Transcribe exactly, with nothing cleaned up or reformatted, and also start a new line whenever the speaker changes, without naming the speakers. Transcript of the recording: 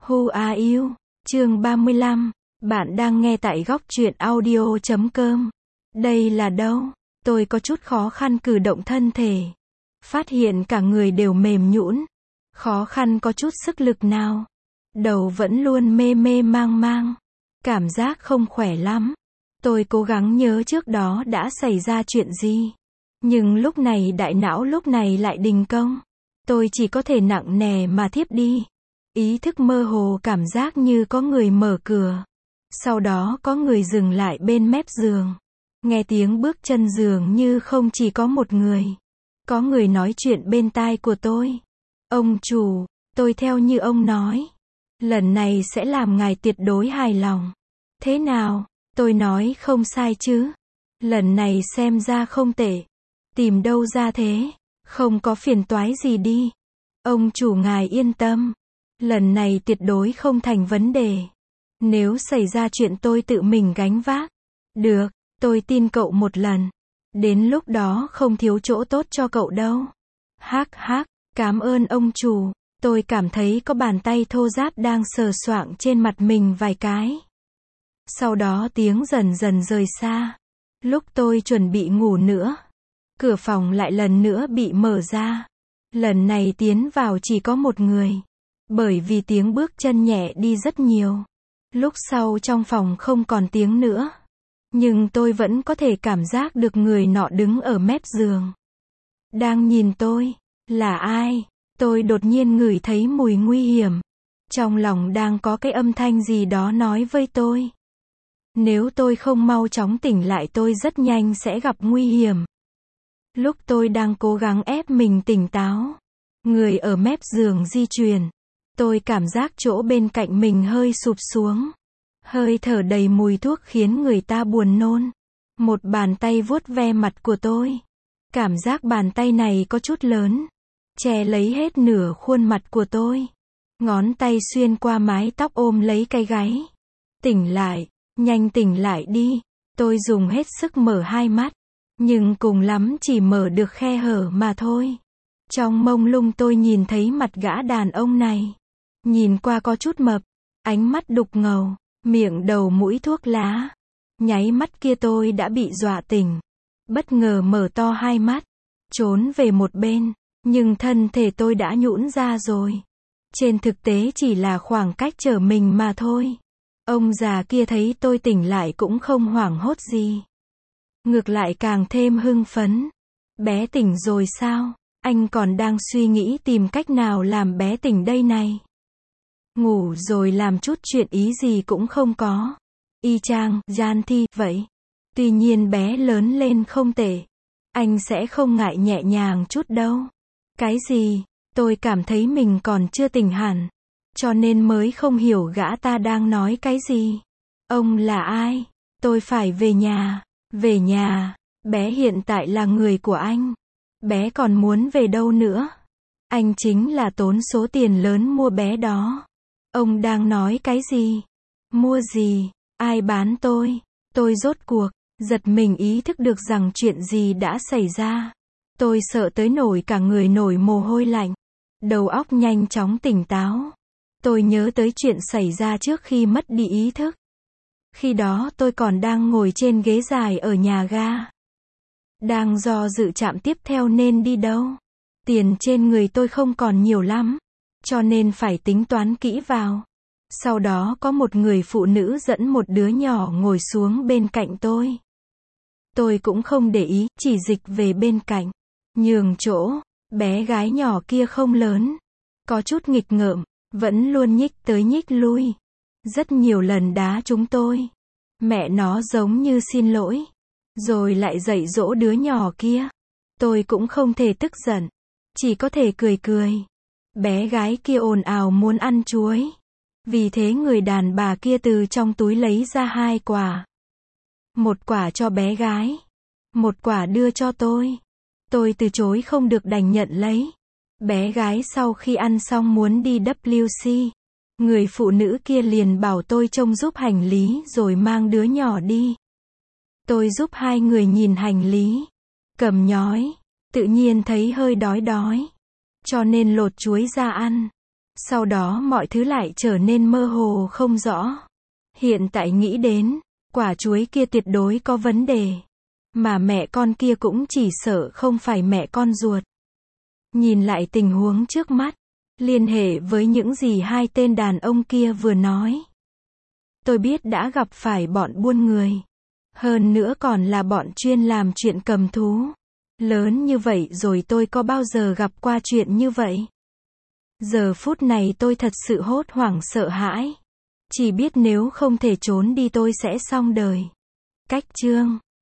Who are you? Chương ba mươi lăm. Bạn đang nghe tại góc truyện audio chấm com. Đây là đâu? Tôi có chút khó khăn cử động thân thể. Phát hiện cả người đều mềm nhũn. Khó khăn có chút sức lực nào. Đầu vẫn luôn mê mê mang mang. Cảm giác không khỏe lắm. Tôi cố gắng nhớ trước đó đã xảy ra chuyện gì. Nhưng lúc này đại não lúc này lại đình công. Tôi chỉ có thể nặng nề mà thiếp đi. Ý thức mơ hồ cảm giác như có người mở cửa. Sau đó có người dừng lại bên mép giường. Nghe tiếng bước chân dường như không chỉ có một người. Có người nói chuyện bên tai của tôi. Ông chủ, tôi theo như ông nói. Lần này sẽ làm ngài tuyệt đối hài lòng. Thế nào? Tôi nói không sai chứ. Lần này xem ra không tệ. Tìm đâu ra thế? Không có phiền toái gì đi. Ông chủ ngài yên tâm. Lần này tuyệt đối không thành vấn đề. Nếu xảy ra chuyện tôi tự mình gánh vác. Được, tôi tin cậu một lần. Đến lúc đó không thiếu chỗ tốt cho cậu đâu. Hắc hắc, cảm ơn ông chủ. Tôi cảm thấy có bàn tay thô ráp đang sờ soạng trên mặt mình vài cái. Sau đó tiếng dần dần rời xa. Lúc tôi chuẩn bị ngủ nữa. Cửa phòng lại lần nữa bị mở ra. Lần này tiến vào chỉ có một người. Bởi vì tiếng bước chân nhẹ đi rất nhiều. Lúc sau trong phòng không còn tiếng nữa. Nhưng tôi vẫn có thể cảm giác được người nọ đứng ở mép giường. Đang nhìn tôi. Là ai? Tôi đột nhiên ngửi thấy mùi nguy hiểm. Trong lòng đang có cái âm thanh gì đó nói với tôi. Nếu tôi không mau chóng tỉnh lại tôi rất nhanh sẽ gặp nguy hiểm. Lúc tôi đang cố gắng ép mình tỉnh táo. Người ở mép giường di chuyển. Tôi cảm giác chỗ bên cạnh mình hơi sụp xuống. Hơi thở đầy mùi thuốc khiến người ta buồn nôn. Một bàn tay vuốt ve mặt của tôi. Cảm giác bàn tay này có chút lớn. Che lấy hết nửa khuôn mặt của tôi. Ngón tay xuyên qua mái tóc ôm lấy cái gáy. Tỉnh lại, nhanh tỉnh lại đi. Tôi dùng hết sức mở hai mắt. Nhưng cùng lắm chỉ mở được khe hở mà thôi. Trong mông lung tôi nhìn thấy mặt gã đàn ông này. Nhìn qua có chút mập. Ánh mắt đục ngầu. Miệng đầu mũi thuốc lá. Nháy mắt kia tôi đã bị dọa tỉnh. Bất ngờ mở to hai mắt. Trốn về một bên. Nhưng thân thể tôi đã nhũn ra rồi. Trên thực tế chỉ là khoảng cách trở mình mà thôi. Ông già kia thấy tôi tỉnh lại cũng không hoảng hốt gì. Ngược lại càng thêm hưng phấn. Bé tỉnh rồi sao? Anh còn đang suy nghĩ tìm cách nào làm bé tỉnh đây này. Ngủ rồi làm chút chuyện ý gì cũng không có. Y chang, gian thi, vậy. Tuy nhiên bé lớn lên không tệ. Anh sẽ không ngại nhẹ nhàng chút đâu. Cái gì? Tôi cảm thấy mình còn chưa tỉnh hẳn. Cho nên mới không hiểu gã ta đang nói cái gì. Ông là ai? Tôi phải về nhà. Về nhà. Bé hiện tại là người của anh. Bé còn muốn về đâu nữa? Anh chính là tốn số tiền lớn mua bé đó. Ông đang nói cái gì? Mua gì? Ai bán tôi? Tôi rốt cuộc, giật mình ý thức được rằng chuyện gì đã xảy ra. Tôi sợ tới nổi cả người nổi mồ hôi lạnh. Đầu óc nhanh chóng tỉnh táo. Tôi nhớ tới chuyện xảy ra trước khi mất đi ý thức. Khi đó tôi còn đang ngồi trên ghế dài ở nhà ga. Đang do dự trạm tiếp theo nên đi đâu. Tiền trên người tôi không còn nhiều lắm. Cho nên phải tính toán kỹ vào. Sau đó có một người phụ nữ dẫn một đứa nhỏ ngồi xuống bên cạnh tôi. Tôi cũng không để ý, chỉ dịch về bên cạnh. Nhường chỗ, bé gái nhỏ kia không lớn. Có chút nghịch ngợm, vẫn luôn nhích tới nhích lui. Rất nhiều lần đá chúng tôi. Mẹ nó giống như xin lỗi. Rồi lại dạy dỗ đứa nhỏ kia. Tôi cũng không thể tức giận. Chỉ có thể cười cười. Bé gái kia ồn ào muốn ăn chuối. Vì thế người đàn bà kia từ trong túi lấy ra hai quả. Một quả cho bé gái. Một quả đưa cho tôi. Tôi từ chối không được đành nhận lấy. Bé gái sau khi ăn xong muốn đi vê kép xê. Người phụ nữ kia liền bảo tôi trông giúp hành lý rồi mang đứa nhỏ đi. Tôi giúp hai người nhìn hành lý. Cầm nhói. Tự nhiên thấy hơi đói đói. Cho nên lột chuối ra ăn. Sau đó mọi thứ lại trở nên mơ hồ không rõ. Hiện tại nghĩ đến, quả chuối kia tuyệt đối có vấn đề. Mà mẹ con kia cũng chỉ sợ không phải mẹ con ruột. Nhìn lại tình huống trước mắt, liên hệ với những gì hai tên đàn ông kia vừa nói. Tôi biết đã gặp phải bọn buôn người. Hơn nữa còn là bọn chuyên làm chuyện cầm thú. Lớn như vậy rồi tôi có bao giờ gặp qua chuyện như vậy? Giờ phút này tôi thật sự hốt hoảng sợ hãi. Chỉ biết nếu không thể trốn đi tôi sẽ xong đời. Cách chương